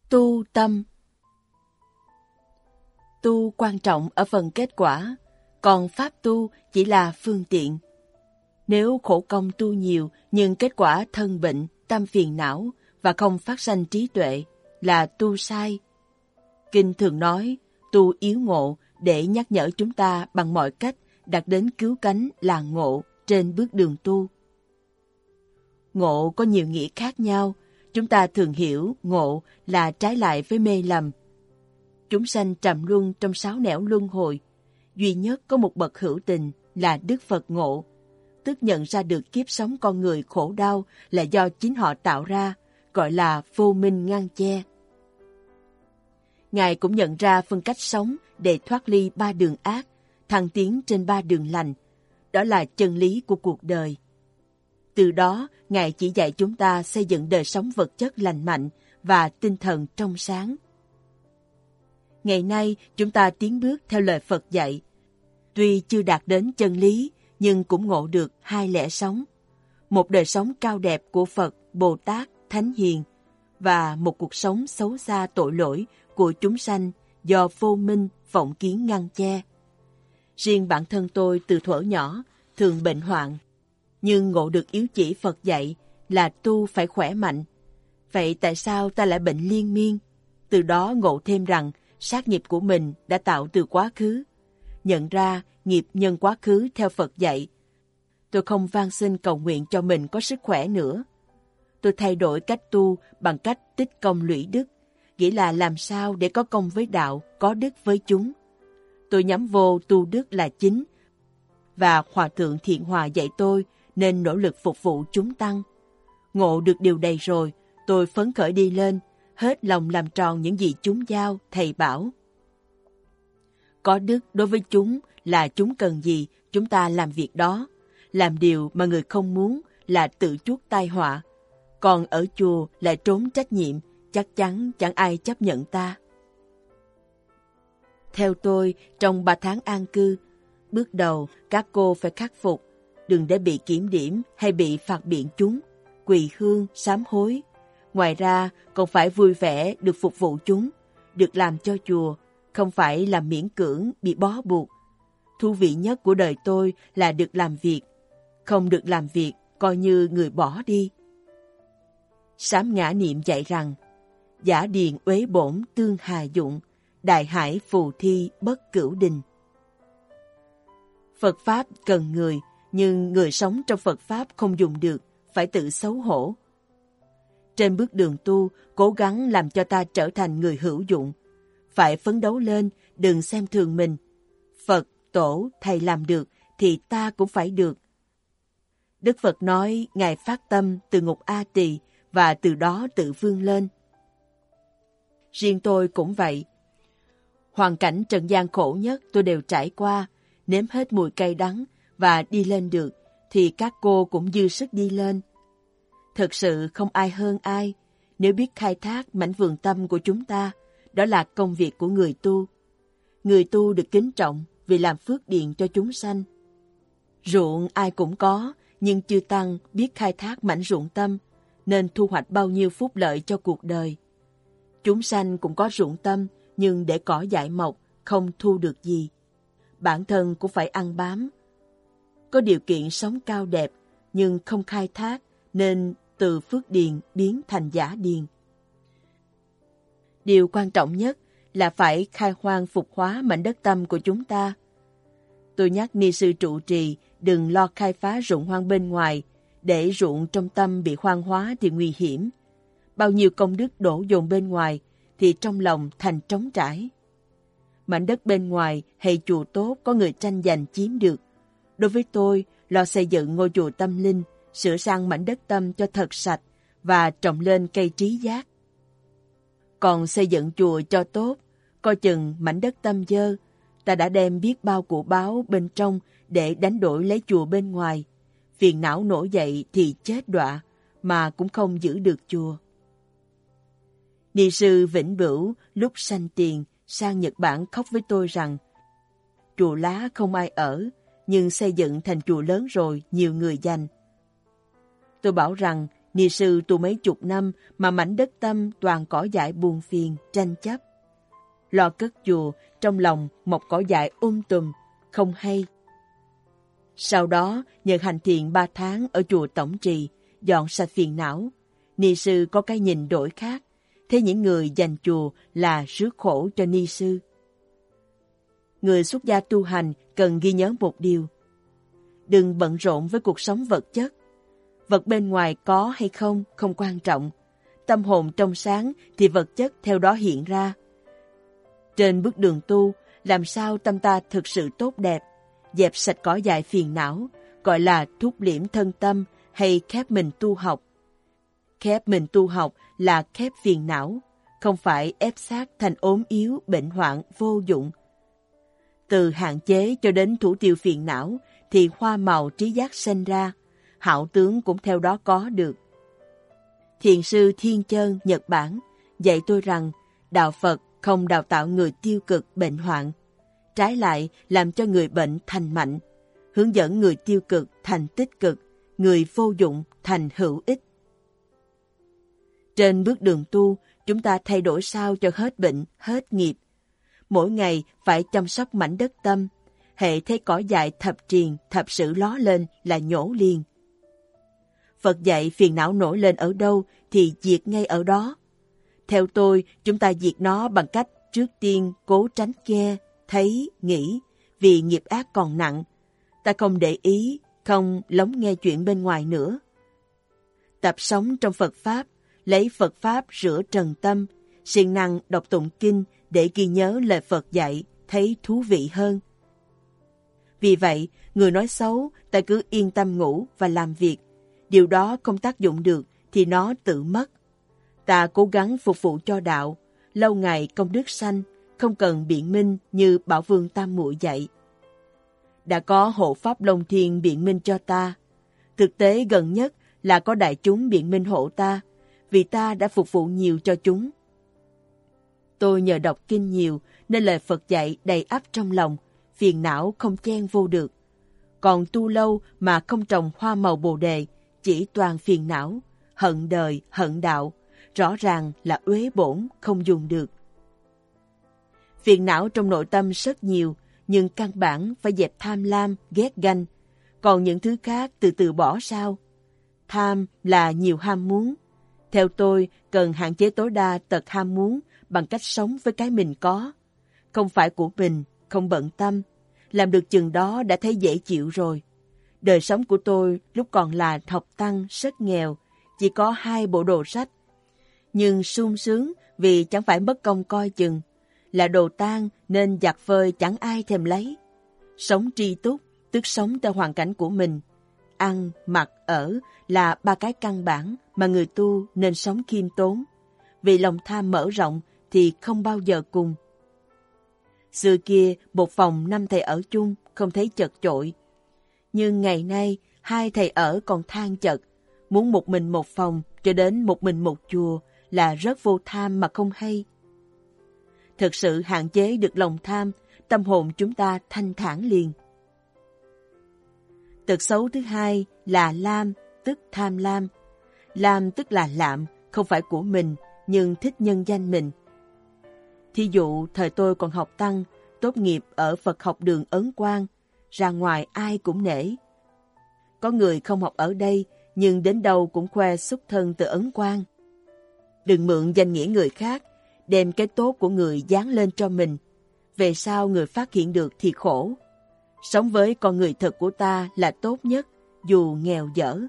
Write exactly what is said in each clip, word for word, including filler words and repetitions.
Tu tâm. Tu quan trọng ở phần kết quả, còn pháp tu chỉ là phương tiện. Nếu khổ công tu nhiều nhưng kết quả thân bệnh, tâm phiền não và không phát sanh trí tuệ là tu sai. Kinh thường nói tu yếu ngộ để nhắc nhở chúng ta bằng mọi cách đạt đến cứu cánh là ngộ trên bước đường tu. Ngộ có nhiều nghĩa khác nhau. Chúng ta thường hiểu ngộ là trái lại với mê lầm. Chúng sanh trầm luân trong sáu nẻo luân hồi. Duy nhất có một bậc hữu tình là Đức Phật ngộ, tức nhận ra được kiếp sống con người khổ đau là do chính họ tạo ra, gọi là vô minh ngăn che. Ngài cũng nhận ra phân cách sống để thoát ly ba đường ác, thăng tiến trên ba đường lành. Đó là chân lý của cuộc đời. Từ đó, Ngài chỉ dạy chúng ta xây dựng đời sống vật chất lành mạnh và tinh thần trong sáng. Ngày nay, chúng ta tiến bước theo lời Phật dạy. Tuy chưa đạt đến chân lý, nhưng cũng ngộ được hai lẽ sống. Một đời sống cao đẹp của Phật, Bồ Tát, Thánh Hiền và một cuộc sống xấu xa tội lỗi của chúng sanh do vô minh, vọng kiến ngăn che. Riêng bản thân tôi từ thuở nhỏ thường bệnh hoạn, nhưng ngộ được yếu chỉ Phật dạy là tu phải khỏe mạnh. Vậy tại sao ta lại bệnh liên miên? Từ đó ngộ thêm rằng sát nghiệp của mình đã tạo từ quá khứ. Nhận ra nghiệp nhân quá khứ theo Phật dạy. Tôi không van xin cầu nguyện cho mình có sức khỏe nữa. Tôi thay đổi cách tu bằng cách tích công lũy đức, nghĩa là làm sao để có công với đạo, có đức với chúng. Tôi nhắm vô tu đức là chính, và Hòa Thượng Thiện Hòa dạy tôi nên nỗ lực phục vụ chúng tăng. Ngộ được điều này rồi, tôi phấn khởi đi lên, hết lòng làm tròn những gì chúng giao, thầy bảo. Có đức đối với chúng là chúng cần gì, chúng ta làm việc đó. Làm điều mà người không muốn là tự chuốc tai họa. Còn ở chùa lại trốn trách nhiệm, chắc chắn chẳng ai chấp nhận ta. Theo tôi, trong ba tháng an cư, bước đầu các cô phải khắc phục, đừng để bị kiểm điểm hay bị phạt biện chúng, quỳ hương, sám hối. Ngoài ra, còn phải vui vẻ được phục vụ chúng, được làm cho chùa, không phải làm miễn cưỡng, bị bó buộc. Thú vị nhất của đời tôi là được làm việc. Không được làm việc, coi như người bỏ đi. Sám Ngã Niệm dạy rằng, giả điền uế bổn tương hà dụng, đại hải phù thi bất cửu đình. Phật Pháp cần người, nhưng người sống trong Phật Pháp không dùng được, phải tự xấu hổ. Trên bước đường tu, cố gắng làm cho ta trở thành người hữu dụng. Phải phấn đấu lên, đừng xem thường mình. Phật, Tổ, Thầy làm được, thì ta cũng phải được. Đức Phật nói, Ngài phát tâm từ ngục A Tỳ và từ đó tự vươn lên. Riêng tôi cũng vậy. Hoàn cảnh trần gian khổ nhất tôi đều trải qua, nếm hết mùi cay đắng và đi lên được, thì các cô cũng dư sức đi lên. Thực sự không ai hơn ai, nếu biết khai thác mảnh vườn tâm của chúng ta, đó là công việc của người tu. Người tu được kính trọng vì làm phước điền cho chúng sanh. Ruộng ai cũng có, nhưng chư Tăng biết khai thác mảnh ruộng tâm, nên thu hoạch bao nhiêu phúc lợi cho cuộc đời. Chúng sanh cũng có ruộng tâm, nhưng để cỏ dại mọc, không thu được gì. Bản thân cũng phải ăn bám. Có điều kiện sống cao đẹp, nhưng không khai thác, nên từ phước điền biến thành giả điền. Điều quan trọng nhất là phải khai hoang phục hóa mảnh đất tâm của chúng ta. Tôi nhắc ni sư trụ trì đừng lo khai phá ruộng hoang bên ngoài, để ruộng trong tâm bị hoang hóa thì nguy hiểm. Bao nhiêu công đức đổ dồn bên ngoài thì trong lòng thành trống trải. Mảnh đất bên ngoài hay chùa tốt có người tranh giành chiếm được. Đối với tôi, lo xây dựng ngôi chùa tâm linh, sửa sang mảnh đất tâm cho thật sạch và trồng lên cây trí giác. Còn xây dựng chùa cho tốt, coi chừng mảnh đất tâm dơ, ta đã đem biết bao của báo bên trong để đánh đổi lấy chùa bên ngoài. Phiền não nổi dậy thì chết đọa, mà cũng không giữ được chùa. Ni sư Vĩnh Bửu lúc sanh tiền sang Nhật Bản khóc với tôi rằng chùa lá không ai ở, nhưng xây dựng thành chùa lớn rồi nhiều người dành. Tôi bảo rằng Ni sư tu mấy chục năm mà mảnh đất tâm toàn cỏ dại buồn phiền, tranh chấp. Lo cất chùa, trong lòng mọc cỏ dại um tùm, không hay. Sau đó, nhờ hành thiện ba tháng ở chùa Tổng Trì, dọn sạch phiền não, ni sư có cái nhìn đổi khác, thế những người dành chùa là rước khổ cho ni sư. Người xuất gia tu hành cần ghi nhớ một điều. Đừng bận rộn với cuộc sống vật chất. Vật bên ngoài có hay không không quan trọng. Tâm hồn trong sáng thì vật chất theo đó hiện ra. Trên bước đường tu, làm sao tâm ta thực sự tốt đẹp, dẹp sạch cỏ dại phiền não, gọi là thúc liễm thân tâm hay khép mình tu học. Khép mình tu học là khép phiền não, không phải ép xác thành ốm yếu, bệnh hoạn, vô dụng. Từ hạn chế cho đến thủ tiêu phiền não thì hoa màu trí giác sinh ra, hảo tướng cũng theo đó có được. Thiền sư Thiên Chơn, Nhật Bản, dạy tôi rằng đạo Phật không đào tạo người tiêu cực bệnh hoạn, trái lại làm cho người bệnh thành mạnh, hướng dẫn người tiêu cực thành tích cực, người vô dụng thành hữu ích. Trên bước đường tu, chúng ta thay đổi sao cho hết bệnh, hết nghiệp. Mỗi ngày phải chăm sóc mảnh đất tâm, hệ thấy cỏ dại thập triền, thập sử ló lên là nhổ liền. Phật dạy phiền não nổi lên ở đâu thì diệt ngay ở đó. Theo tôi, chúng ta diệt nó bằng cách trước tiên cố tránh nghe, thấy, nghĩ, vì nghiệp ác còn nặng. Ta không để ý, không lắng nghe chuyện bên ngoài nữa. Tập sống trong Phật Pháp, lấy Phật Pháp rửa trần tâm, siêng năng đọc tụng kinh để ghi nhớ lời Phật dạy, thấy thú vị hơn. Vì vậy, người nói xấu, ta cứ yên tâm ngủ và làm việc. Điều đó không tác dụng được thì nó tự mất. Ta cố gắng phục vụ cho đạo, lâu ngày công đức sanh, không cần biện minh như Bảo Vương Tam Muội dạy. Đã có hộ pháp Long Thiên biện minh cho ta. Thực tế gần nhất là có đại chúng biện minh hộ ta, vì ta đã phục vụ nhiều cho chúng. Tôi nhờ đọc kinh nhiều nên lời Phật dạy đầy ắp trong lòng, phiền não không chen vô được. Còn tu lâu mà không trồng hoa màu Bồ Đề, chỉ toàn phiền não, hận đời, hận đạo, rõ ràng là uế bổn, không dùng được. Phiền não trong nội tâm rất nhiều, nhưng căn bản phải dẹp tham lam, ghét ganh. Còn những thứ khác từ từ bỏ sao? Tham là nhiều ham muốn. Theo tôi, cần hạn chế tối đa tật ham muốn bằng cách sống với cái mình có. Không phải của mình, không bận tâm. Làm được chừng đó đã thấy dễ chịu rồi. Đời sống của tôi lúc còn là học tăng rất nghèo, chỉ có hai bộ đồ sách. Nhưng sung sướng vì chẳng phải mất công coi chừng. Là đồ tang nên giặt phơi chẳng ai thèm lấy. Sống tri túc, tức sống theo hoàn cảnh của mình. Ăn, mặc, ở là ba cái căn bản mà người tu nên sống khiêm tốn. Vì lòng tham mở rộng thì không bao giờ cùng. Xưa kia, một phòng năm thầy ở chung, không thấy chật chội. Nhưng ngày nay, hai thầy ở còn than chật. Muốn một mình một phòng, cho đến một mình một chùa là rất vô tham mà không hay. Thực sự hạn chế được lòng tham, tâm hồn chúng ta thanh thản liền. Tật xấu thứ hai là lam, tức tham lam. Lam tức là lạm, không phải của mình, nhưng thích nhân danh mình. Thí dụ, thời tôi còn học tăng, tốt nghiệp ở Phật học đường Ấn Quang, ra ngoài ai cũng nể. Có người không học ở đây, nhưng đến đâu cũng khoe xuất thân từ Ấn Quang. Đừng mượn danh nghĩa người khác, đem cái tốt của người dán lên cho mình. Về sau người phát hiện được thì khổ. Sống với con người thật của ta là tốt nhất, dù nghèo dở.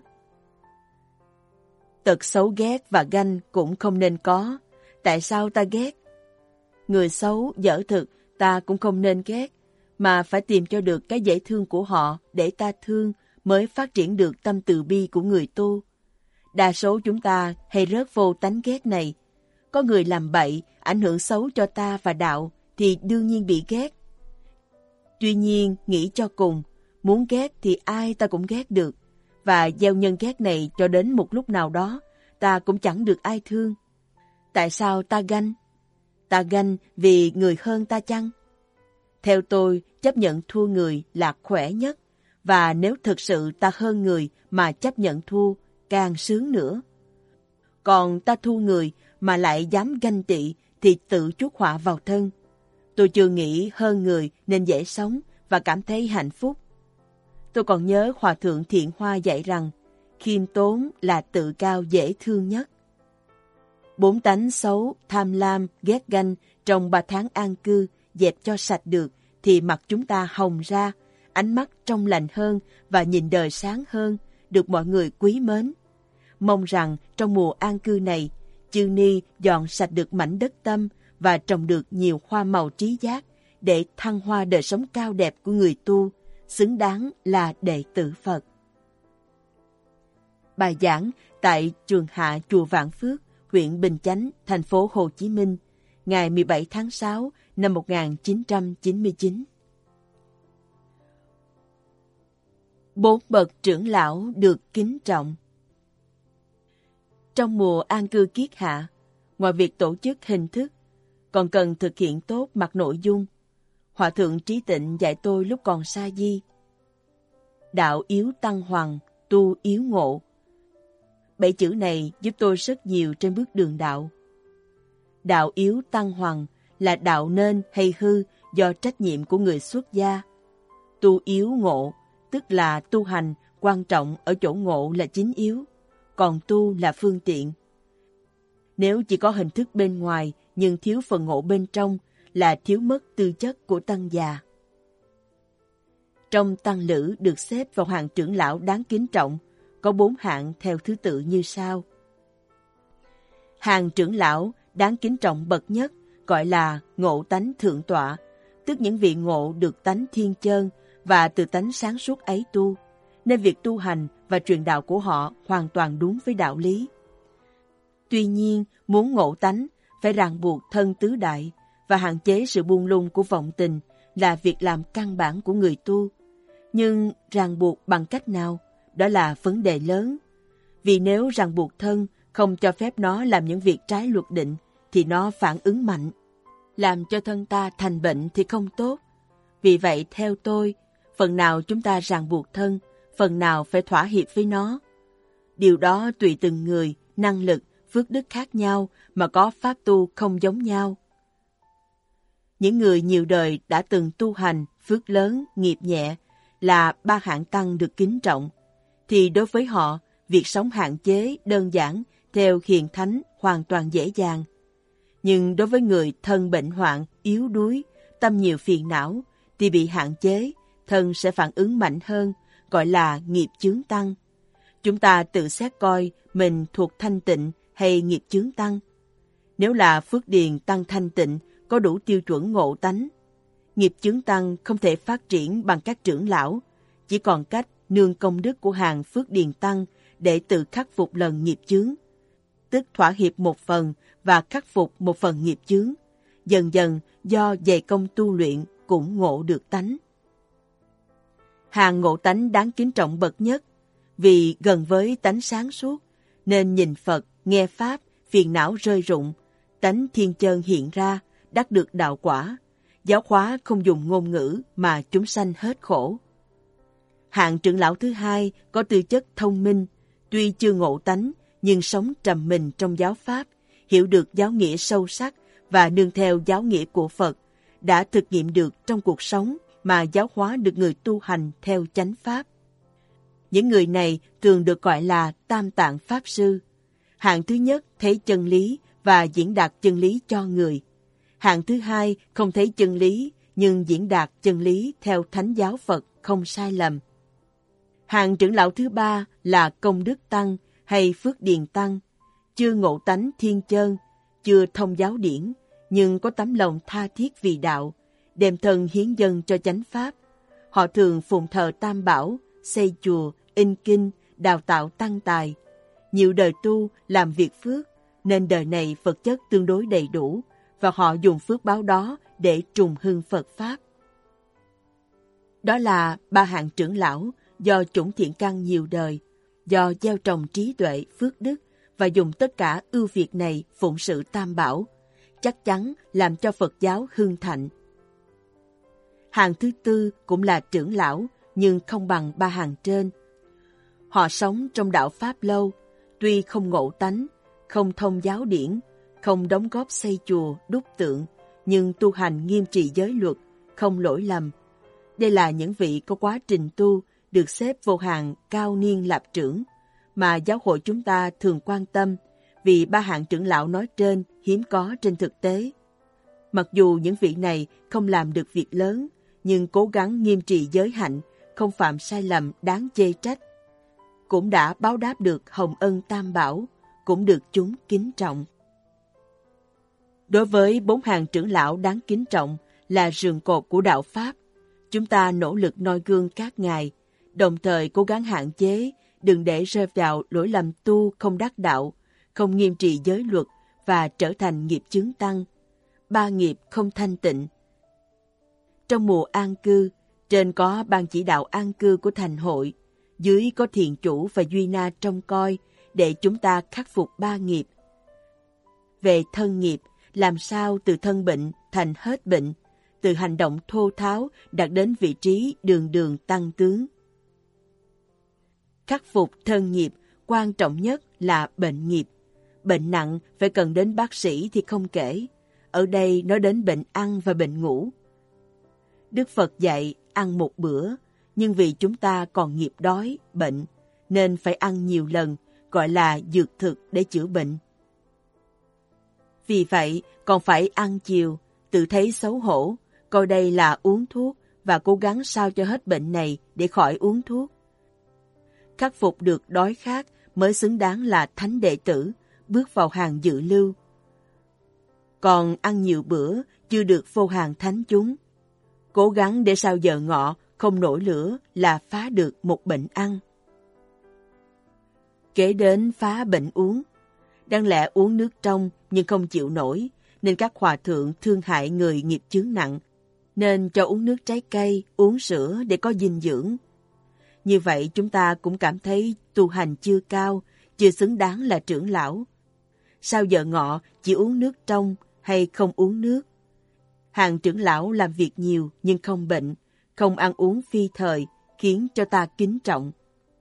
Tật xấu ghét và ganh cũng không nên có. Tại sao ta ghét? Người xấu, dở thực, ta cũng không nên ghét, mà phải tìm cho được cái dễ thương của họ để ta thương, mới phát triển được tâm từ bi của người tu. Đa số chúng ta hay rớt vô tánh ghét này. Có người làm bậy, ảnh hưởng xấu cho ta và đạo, thì đương nhiên bị ghét. Tuy nhiên, nghĩ cho cùng, muốn ghét thì ai ta cũng ghét được, và gieo nhân ghét này cho đến một lúc nào đó, ta cũng chẳng được ai thương. Tại sao ta ganh? Ta ganh vì người hơn ta chăng? Theo tôi, chấp nhận thua người là khỏe nhất, và nếu thực sự ta hơn người mà chấp nhận thua, càng sướng nữa. Còn ta thu người mà lại dám ganh tị thì tự chuốc họa vào thân. Tôi chưa nghĩ hơn người nên dễ sống và cảm thấy hạnh phúc. Tôi còn nhớ Hòa thượng Thiện Hoa dạy rằng khiêm tốn là tự cao dễ thương nhất. Bốn tánh xấu, tham lam, ghét ganh trong ba tháng an cư dẹp cho sạch được thì mặt chúng ta hồng ra, ánh mắt trong lành hơn và nhìn đời sáng hơn, được mọi người quý mến. Mong rằng trong mùa an cư này, chư ni dọn sạch được mảnh đất tâm và trồng được nhiều hoa màu trí giác để thăng hoa đời sống cao đẹp của người tu, xứng đáng là đệ tử Phật. Bài giảng tại Trường Hạ Chùa Vạn Phước, huyện Bình Chánh, thành phố Hồ Chí Minh, ngày mười bảy tháng sáu năm một nghìn chín trăm chín mươi chín. Bốn bậc trưởng lão được kính trọng. Trong mùa an cư kiết hạ, ngoài việc tổ chức hình thức, còn cần thực hiện tốt mặt nội dung. Hòa thượng Trí Tịnh dạy tôi lúc còn sa di. Đạo yếu tăng hoàng, tu yếu ngộ. Bảy chữ này giúp tôi rất nhiều trên bước đường đạo. Đạo yếu tăng hoàng là đạo nên hay hư do trách nhiệm của người xuất gia. Tu yếu ngộ, tức là tu hành quan trọng ở chỗ ngộ là chính yếu, còn tu là phương tiện. Nếu chỉ có hình thức bên ngoài nhưng thiếu phần ngộ bên trong là thiếu mất tư chất của tăng già. Trong tăng lữ được xếp vào hàng trưởng lão đáng kính trọng, có bốn hạng theo thứ tự như sau. Hàng trưởng lão đáng kính trọng bậc nhất gọi là ngộ tánh thượng tọa, tức những vị ngộ được tánh thiên chơn và từ tánh sáng suốt ấy tu, nên việc tu hành và truyền đạo của họ hoàn toàn đúng với đạo lý. Tuy nhiên, muốn ngộ tánh phải ràng buộc thân tứ đại và hạn chế sự buông lung của vọng tình là việc làm căn bản của người tu. Nhưng ràng buộc bằng cách nào? Đó là vấn đề lớn. Vì nếu ràng buộc thân không cho phép nó làm những việc trái luật định thì nó phản ứng mạnh. Làm cho thân ta thành bệnh thì không tốt. Vì vậy theo tôi, phần nào chúng ta ràng buộc thân, phần nào phải thỏa hiệp với nó. Điều đó tùy từng người, năng lực, phước đức khác nhau mà có pháp tu không giống nhau. Những người nhiều đời đã từng tu hành, phước lớn, nghiệp nhẹ là ba hạng tăng được kính trọng, thì đối với họ, việc sống hạn chế, đơn giản, theo hiền thánh hoàn toàn dễ dàng. Nhưng đối với người thân bệnh hoạn, yếu đuối, tâm nhiều phiền não, thì bị hạn chế, thân sẽ phản ứng mạnh hơn, gọi là nghiệp chướng tăng. Chúng ta tự xét coi mình thuộc thanh tịnh hay nghiệp chướng tăng. Nếu là phước điền tăng thanh tịnh, có đủ tiêu chuẩn ngộ tánh. Nghiệp chướng tăng không thể phát triển bằng các trưởng lão, chỉ còn cách nương công đức của hàng phước điền tăng để tự khắc phục lần nghiệp chướng, tức thỏa hiệp một phần và khắc phục một phần nghiệp chướng. Dần dần do dày công tu luyện cũng ngộ được tánh. Hàng ngộ tánh đáng kính trọng bậc nhất, vì gần với tánh sáng suốt, nên nhìn Phật, nghe Pháp, phiền não rơi rụng, tánh thiên chơn hiện ra, đắc được đạo quả. Giáo hóa không dùng ngôn ngữ mà chúng sanh hết khổ. Hạng trưởng lão thứ hai có tư chất thông minh, tuy chưa ngộ tánh nhưng sống trầm mình trong giáo Pháp, hiểu được giáo nghĩa sâu sắc và nương theo giáo nghĩa của Phật, đã thực nghiệm được trong cuộc sống mà giáo hóa được người tu hành theo chánh Pháp. Những người này thường được gọi là Tam Tạng Pháp Sư. Hạng thứ nhất thấy chân lý và diễn đạt chân lý cho người. Hạng thứ hai không thấy chân lý nhưng diễn đạt chân lý theo thánh giáo Phật không sai lầm. Hạng trưởng lão thứ ba là Công Đức Tăng hay Phước Điền Tăng, chưa ngộ tánh thiên chơn, chưa thông giáo điển, nhưng có tấm lòng tha thiết vì đạo, đem thân hiến dân cho chánh Pháp. Họ thường phụng thờ Tam Bảo, xây chùa, in kinh, đào tạo tăng tài. Nhiều đời tu, làm việc phước, nên đời này vật chất tương đối đầy đủ, và họ dùng phước báo đó để trùng hưng Phật Pháp. Đó là ba hạng trưởng lão do chủng thiện căn nhiều đời, do gieo trồng trí tuệ, phước đức và dùng tất cả ưu việt này phụng sự Tam Bảo, chắc chắn làm cho Phật giáo hưng thịnh. Hạng thứ tư cũng là trưởng lão, nhưng không bằng ba hàng trên. Họ sống trong đạo Pháp lâu, tuy không ngộ tánh, không thông giáo điển, không đóng góp xây chùa, đúc tượng, nhưng tu hành nghiêm trì giới luật, không lỗi lầm. Đây là những vị có quá trình tu được xếp vô hàng cao niên lạp trưởng mà giáo hội chúng ta thường quan tâm, vì ba hạng trưởng lão nói trên hiếm có trên thực tế. Mặc dù những vị này không làm được việc lớn, nhưng cố gắng nghiêm trì giới hạnh, không phạm sai lầm đáng chê trách, cũng đã báo đáp được hồng ân tam bảo, cũng được chúng kính trọng. Đối với bốn hàng trưởng lão đáng kính trọng là rường cột của đạo Pháp, chúng ta nỗ lực noi gương các ngài, đồng thời cố gắng hạn chế, đừng để rơi vào lỗi lầm tu không đắc đạo, không nghiêm trì giới luật và trở thành nghiệp chướng tăng, ba nghiệp không thanh tịnh. Trong mùa an cư, trên có ban chỉ đạo an cư của thành hội, dưới có thiền chủ và duy na trông coi để chúng ta khắc phục ba nghiệp. Về thân nghiệp, làm sao từ thân bệnh thành hết bệnh, từ hành động thô tháo đạt đến vị trí đường đường tăng tướng. Khắc phục thân nghiệp, quan trọng nhất là bệnh nghiệp. Bệnh nặng phải cần đến bác sĩ thì không kể. Ở đây nói đến bệnh ăn và bệnh ngủ. Đức Phật dạy ăn một bữa, nhưng vì chúng ta còn nghiệp đói, bệnh, nên phải ăn nhiều lần, gọi là dược thực để chữa bệnh. Vì vậy, còn phải ăn chiều, tự thấy xấu hổ, coi đây là uống thuốc và cố gắng sao cho hết bệnh này để khỏi uống thuốc. Khắc phục được đói khát mới xứng đáng là thánh đệ tử, bước vào hàng dự lưu. Còn ăn nhiều bữa chưa được vô hàng thánh chúng. Cố gắng để sau giờ ngọ không nổi lửa là phá được một bệnh ăn. Kế đến phá bệnh uống. Đáng lẽ uống nước trong nhưng không chịu nổi, nên các hòa thượng thương hại người nghiệp chướng nặng, nên cho uống nước trái cây, uống sữa để có dinh dưỡng. Như vậy chúng ta cũng cảm thấy tu hành chưa cao, chưa xứng đáng là trưởng lão. Sau giờ ngọ chỉ uống nước trong hay không uống nước? Hàng trưởng lão làm việc nhiều nhưng không bệnh, không ăn uống phi thời, khiến cho ta kính trọng.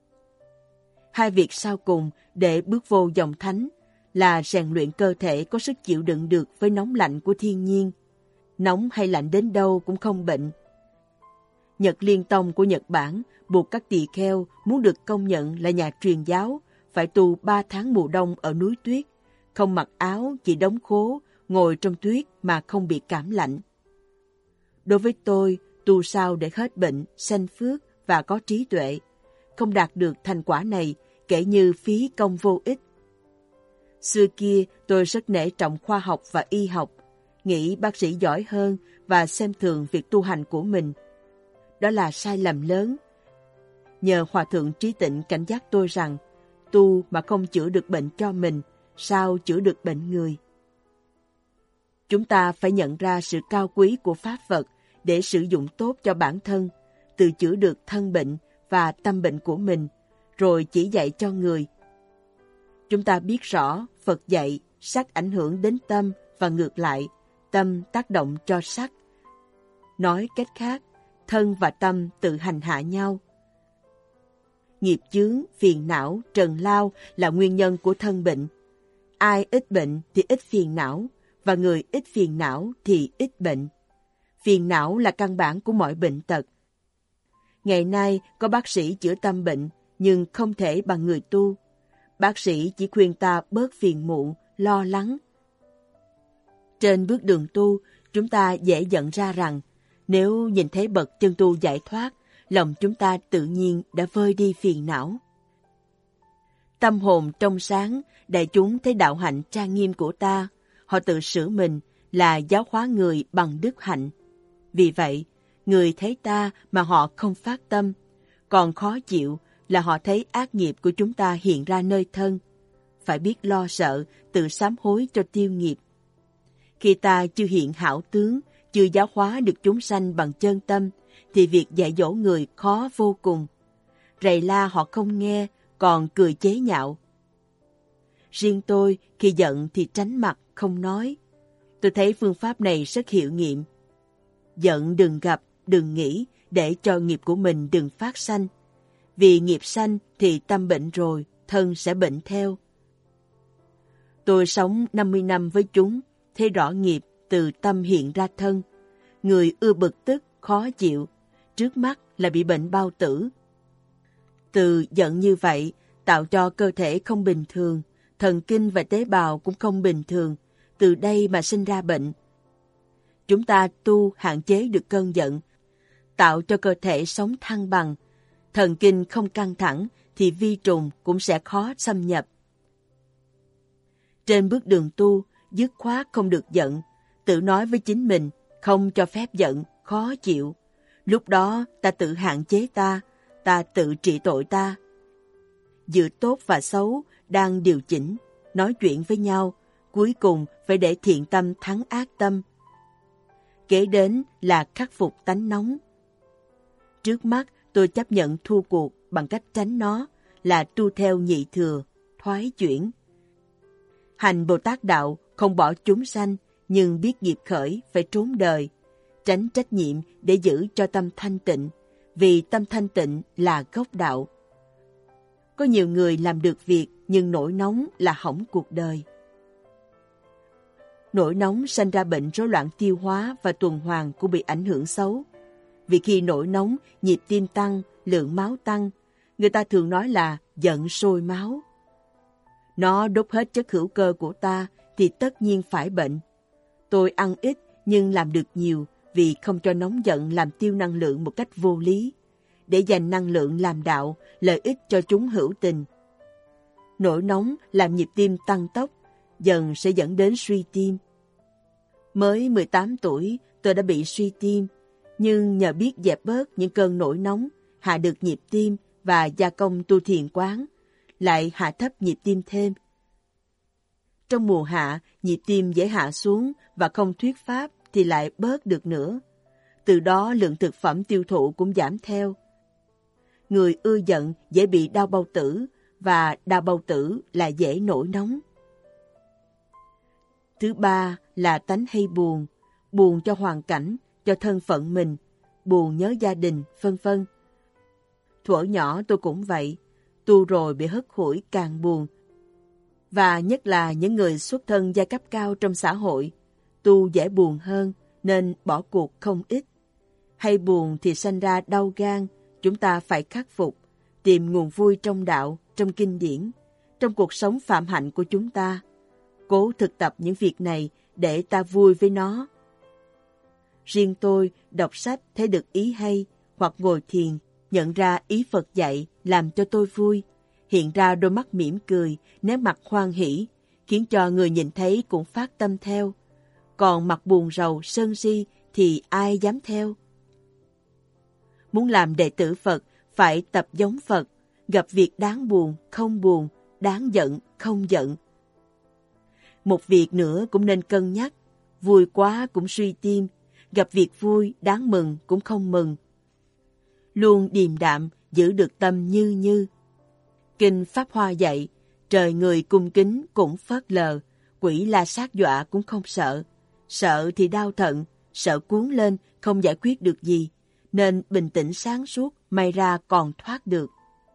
Hai việc sau cùng để bước vô dòng thánh là rèn luyện cơ thể có sức chịu đựng được với nóng lạnh của thiên nhiên. Nóng hay lạnh đến đâu cũng không bệnh. Nhật Liên Tông của Nhật Bản buộc các tỳ kheo muốn được công nhận là nhà truyền giáo phải tu ba tháng mùa đông ở núi tuyết, không mặc áo, chỉ đóng khố, ngồi trong tuyết mà không bị cảm lạnh. Đối với tôi, tu sao để hết bệnh, sanh phước và có trí tuệ, không đạt được thành quả này kể như phí công vô ích. Xưa kia tôi rất nể trọng khoa học và y học, nghĩ bác sĩ giỏi hơn và xem thường việc tu hành của mình. Đó là sai lầm lớn. Nhờ Hòa Thượng Trí Tịnh cảnh giác tôi rằng, tu mà không chữa được bệnh cho mình, sao chữa được bệnh người? Chúng ta phải nhận ra sự cao quý của Pháp Phật để sử dụng tốt cho bản thân, tự chữa được thân bệnh và tâm bệnh của mình, rồi chỉ dạy cho người. Chúng ta biết rõ Phật dạy sắc ảnh hưởng đến tâm và ngược lại, tâm tác động cho sắc. Nói cách khác, thân và tâm tự hành hạ nhau. Nghiệp chướng, phiền não, trần lao là nguyên nhân của thân bệnh. Ai ít bệnh thì ít phiền não, và người ít phiền não thì ít bệnh. Phiền não là căn bản của mọi bệnh tật. Ngày nay có bác sĩ chữa tâm bệnh, nhưng không thể bằng người tu. Bác sĩ chỉ khuyên ta bớt phiền muộn, lo lắng. Trên bước đường tu, chúng ta dễ nhận ra rằng, nếu nhìn thấy bậc chân tu giải thoát, lòng chúng ta tự nhiên đã vơi đi phiền não. Tâm hồn trong sáng, đại chúng thấy đạo hạnh trang nghiêm của ta, họ tự sửa mình là giáo hóa người bằng đức hạnh. Vì vậy, người thấy ta mà họ không phát tâm, còn khó chịu là họ thấy ác nghiệp của chúng ta hiện ra nơi thân. Phải biết lo sợ, tự sám hối cho tiêu nghiệp. Khi ta chưa hiện hảo tướng, chưa giáo hóa được chúng sanh bằng chân tâm, thì việc dạy dỗ người khó vô cùng. Rầy la họ không nghe, còn cười chế nhạo. Riêng tôi, khi giận thì tránh mặt, không nói. Tôi thấy phương pháp này rất hiệu nghiệm. Giận đừng gặp, đừng nghĩ, để cho nghiệp của mình đừng phát sanh. Vì nghiệp sanh thì tâm bệnh rồi, thân sẽ bệnh theo. Tôi sống năm mươi năm với chúng, thấy rõ nghiệp từ tâm hiện ra thân. Người ưa bực tức, khó chịu, trước mắt là bị bệnh bao tử. Từ giận như vậy, tạo cho cơ thể không bình thường, thần kinh và tế bào cũng không bình thường, từ đây mà sinh ra bệnh. Chúng ta tu hạn chế được cơn giận, tạo cho cơ thể sống thăng bằng. Thần kinh không căng thẳng thì vi trùng cũng sẽ khó xâm nhập. Trên bước đường tu, dứt khoát không được giận, tự nói với chính mình, không cho phép giận, khó chịu. Lúc đó ta tự hạn chế ta, ta tự trị tội ta. Giữa tốt và xấu đang điều chỉnh, nói chuyện với nhau, cuối cùng phải để thiện tâm thắng ác tâm. Kế đến là khắc phục tánh nóng. Trước mắt tôi chấp nhận thua cuộc bằng cách tránh nó, là tu theo nhị thừa, thoái chuyển. Hành Bồ Tát đạo không bỏ chúng sanh, nhưng biết nghiệp khởi phải trốn đời, tránh trách nhiệm để giữ cho tâm thanh tịnh, vì tâm thanh tịnh là gốc đạo. Có nhiều người làm được việc nhưng nổi nóng là hỏng cuộc đời. Nổi nóng sanh ra bệnh rối loạn tiêu hóa và tuần hoàn cũng bị ảnh hưởng xấu. Vì khi nổi nóng, nhịp tim tăng, lượng máu tăng, người ta thường nói là giận sôi máu. Nó đốt hết chất hữu cơ của ta thì tất nhiên phải bệnh. Tôi ăn ít nhưng làm được nhiều vì không cho nóng giận làm tiêu năng lượng một cách vô lý, để dành năng lượng làm đạo, lợi ích cho chúng hữu tình. Nổi nóng làm nhịp tim tăng tốc, dần sẽ dẫn đến suy tim. Mới mười tám tuổi, tôi đã bị suy tim, nhưng nhờ biết dẹp bớt những cơn nổi nóng, hạ được nhịp tim và gia công tu thiền quán, lại hạ thấp nhịp tim thêm. Trong mùa hạ, nhịp tim dễ hạ xuống và không thuyết pháp thì lại bớt được nữa. Từ đó lượng thực phẩm tiêu thụ cũng giảm theo. Người ưa giận dễ bị đau bao tử, và đau bao tử là dễ nổi nóng. Thứ ba là tánh hay buồn, buồn cho hoàn cảnh, cho thân phận mình, buồn nhớ gia đình, vân vân. Thuở nhỏ tôi cũng vậy, tu rồi bị hất hủi càng buồn. Và nhất là những người xuất thân giai cấp cao trong xã hội, tu dễ buồn hơn nên bỏ cuộc không ít. Hay buồn thì sanh ra đau gan, chúng ta phải khắc phục, tìm nguồn vui trong đạo, trong kinh điển, trong cuộc sống phạm hạnh của chúng ta. Cố thực tập những việc này để ta vui với nó. Riêng tôi đọc sách thấy được ý hay, hoặc ngồi thiền, nhận ra ý Phật dạy làm cho tôi vui, hiện ra đôi mắt mỉm cười, nét mặt hoan hỷ, khiến cho người nhìn thấy cũng phát tâm theo. Còn mặt buồn rầu, sân si thì ai dám theo? Muốn làm đệ tử Phật, phải tập giống Phật, gặp việc đáng buồn, không buồn, đáng giận, không giận. Một việc nữa cũng nên cân nhắc, vui quá cũng suy tim, gặp việc vui, đáng mừng cũng không mừng. Luôn điềm đạm, giữ được tâm như như. Kinh Pháp Hoa dạy, trời người cung kính cũng phớt lờ, quỷ la sát dọa cũng không sợ. Sợ thì đau thận, sợ cuốn lên không giải quyết được gì, nên bình tĩnh sáng suốt, may ra còn thoát được.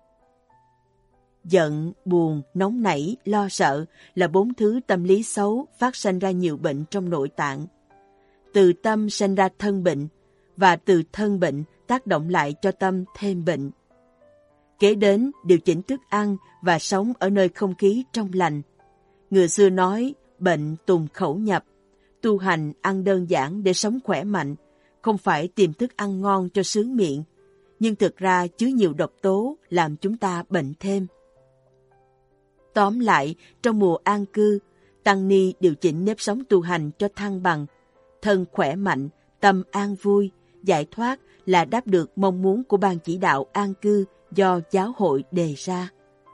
Giận, buồn, nóng nảy, lo sợ là bốn thứ tâm lý xấu phát sinh ra nhiều bệnh trong nội tạng. Từ tâm sinh ra thân bệnh, và từ thân bệnh tác động lại cho tâm thêm bệnh. Kế đến điều chỉnh thức ăn và sống ở nơi không khí trong lành. Người xưa nói bệnh tùng khẩu nhập, tu hành ăn đơn giản để sống khỏe mạnh, không phải tìm thức ăn ngon cho sướng miệng, nhưng thực ra chứa nhiều độc tố làm chúng ta bệnh thêm. Tóm lại, trong mùa an cư, tăng ni điều chỉnh nếp sống tu hành cho thăng bằng, thân khỏe mạnh, tâm an vui, giải thoát là đáp được mong muốn của ban chỉ đạo an cư do giáo hội đề ra.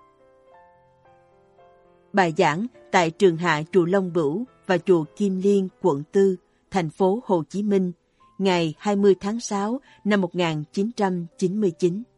Bài giảng tại trường hạ chùa Long Bửu và chùa Kim Liên, quận tư, thành phố Hồ Chí Minh, ngày hai mươi tháng sáu năm một nghìn chín trăm chín mươi chín.